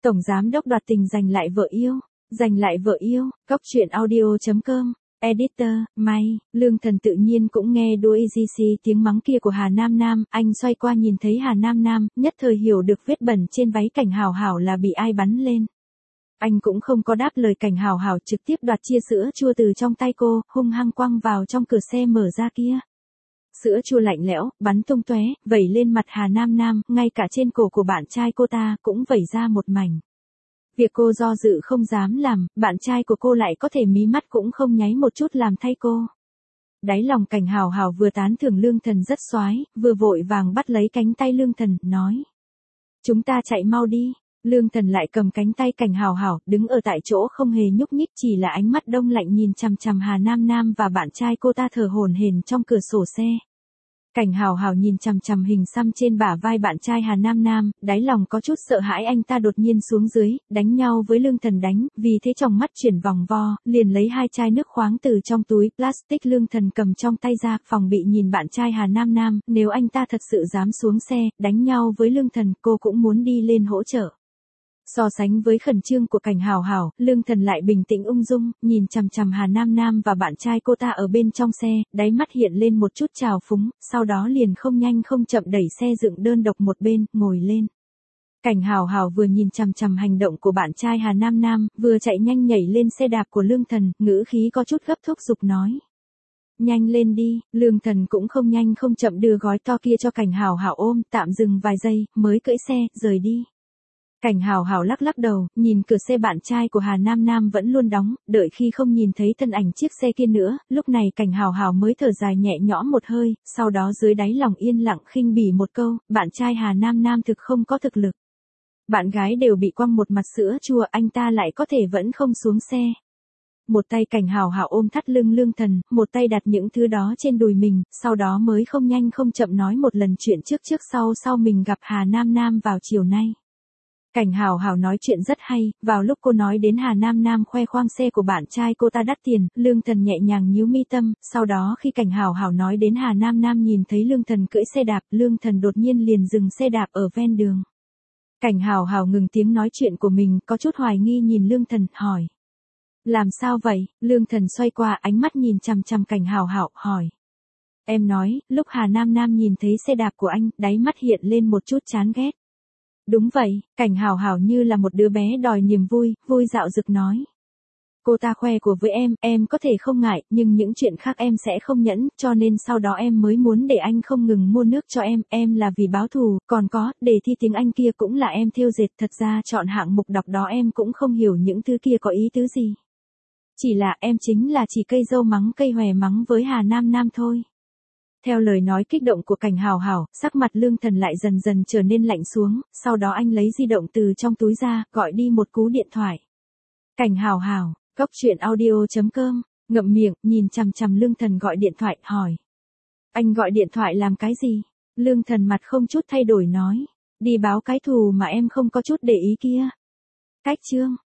Tổng giám đốc đoạt tình giành lại vợ yêu. Giành lại vợ yêu, Cóc truyện audio.com. Editor, May, Lương Thần tự nhiên cũng nghe đuôi GC tiếng mắng kia của Hà Nam Nam, anh xoay qua nhìn thấy Hà Nam Nam, nhất thời hiểu được vết bẩn trên váy Cảnh Hào Hào là bị ai bắn lên. Anh cũng không có đáp lời Cảnh Hào Hào, trực tiếp đoạt chia sữa chua từ trong tay cô, hung hăng quăng vào trong cửa xe mở ra kia. Sữa chua lạnh lẽo, bắn tung tóe, vẩy lên mặt Hà Nam Nam, ngay cả trên cổ của bạn trai cô ta cũng vẩy ra một mảnh. Việc cô do dự không dám làm, bạn trai của cô lại có thể mí mắt cũng không nháy một chút làm thay cô. Đáy lòng Cảnh Hào Hào vừa tán thưởng Lương Thần rất xoái, vừa vội vàng bắt lấy cánh tay Lương Thần, nói. Chúng ta chạy mau đi. Lương Thần lại cầm cánh tay Cảnh Hào Hào, đứng ở tại chỗ không hề nhúc nhích, chỉ là ánh mắt đông lạnh nhìn chằm chằm Hà Nam Nam và bạn trai cô ta thở hổn hển trong cửa sổ xe. Cảnh Hào Hào nhìn chằm chằm hình xăm trên bả vai bạn trai Hà Nam Nam, đáy lòng có chút sợ hãi anh ta đột nhiên xuống dưới, đánh nhau với Lương Thần đánh, vì thế trong mắt chuyển vòng vo, liền lấy 2 chai nước khoáng từ trong túi plastic Lương Thần cầm trong tay ra, phòng bị nhìn bạn trai Hà Nam Nam, nếu anh ta thật sự dám xuống xe, đánh nhau với Lương Thần, cô cũng muốn đi lên hỗ trợ. So sánh với khẩn trương của Cảnh Hào Hào, Lương Thần lại bình tĩnh ung dung, nhìn chằm chằm Hà Nam Nam và bạn trai cô ta ở bên trong xe, đáy mắt hiện lên một chút trào phúng, sau đó liền không nhanh không chậm đẩy xe dựng đơn độc một bên, ngồi lên. Cảnh Hào Hào vừa nhìn chằm chằm hành động của bạn trai Hà Nam Nam, vừa chạy nhanh nhảy lên xe đạp của Lương Thần, ngữ khí có chút gấp thúc giục nói. Nhanh lên đi, Lương Thần cũng không nhanh không chậm đưa gói to kia cho Cảnh Hào Hào ôm, tạm dừng vài giây, mới cưỡi xe, rời đi. Cảnh Hào Hào lắc lắc đầu, nhìn cửa xe bạn trai của Hà Nam Nam vẫn luôn đóng, đợi khi không nhìn thấy thân ảnh chiếc xe kia nữa, lúc này Cảnh Hào Hào mới thở dài nhẹ nhõm một hơi, sau đó dưới đáy lòng yên lặng khinh bỉ một câu, bạn trai Hà Nam Nam thực không có thực lực. Bạn gái đều bị quăng một mặt sữa chua, anh ta lại có thể vẫn không xuống xe. Một tay Cảnh Hào Hào ôm thắt lưng Lương Thần, một tay đặt những thứ đó trên đùi mình, sau đó mới không nhanh không chậm nói một lần chuyện trước sau mình gặp Hà Nam Nam vào chiều nay. Cảnh Hào Hào nói chuyện rất hay, vào lúc cô nói đến Hà Nam Nam khoe khoang xe của bạn trai cô ta đắt tiền, Lương Thần nhẹ nhàng nhíu mi tâm, sau đó khi Cảnh Hào Hào nói đến Hà Nam Nam nhìn thấy Lương Thần cưỡi xe đạp, Lương Thần đột nhiên liền dừng xe đạp ở ven đường. Cảnh Hào Hào ngừng tiếng nói chuyện của mình, có chút hoài nghi nhìn Lương Thần, hỏi. Làm sao vậy? Lương Thần xoay qua ánh mắt nhìn chằm chằm Cảnh Hào Hào, hỏi. Em nói, lúc Hà Nam Nam nhìn thấy xe đạp của anh, đáy mắt hiện lên một chút chán ghét. Đúng vậy, Cảnh Hào Hào như là một đứa bé đòi niềm vui, vui dạo dực nói. Cô ta khoe của với em có thể không ngại, nhưng những chuyện khác em sẽ không nhẫn, cho nên sau đó em mới muốn để anh không ngừng mua nước cho em là vì báo thù, còn có, đề thi tiếng Anh kia cũng là em thêu dệt, thật ra chọn hạng mục đọc đó em cũng không hiểu những thứ kia có ý tứ gì. Chỉ là em chính là chỉ cây dâu mắng cây hòe mắng với Hà Nam Nam thôi. Theo lời nói kích động của Cảnh Hào Hào, sắc mặt Lương Thần lại dần dần trở nên lạnh xuống, sau đó anh lấy di động từ trong túi ra, gọi đi một cú điện thoại. Cảnh Hào Hào, Cóc truyện audio.com, ngậm miệng, nhìn chằm chằm Lương Thần gọi điện thoại, hỏi. Anh gọi điện thoại làm cái gì? Lương Thần mặt không chút thay đổi nói. Đi báo cái thù mà em không có chút để ý kia. Cách chương.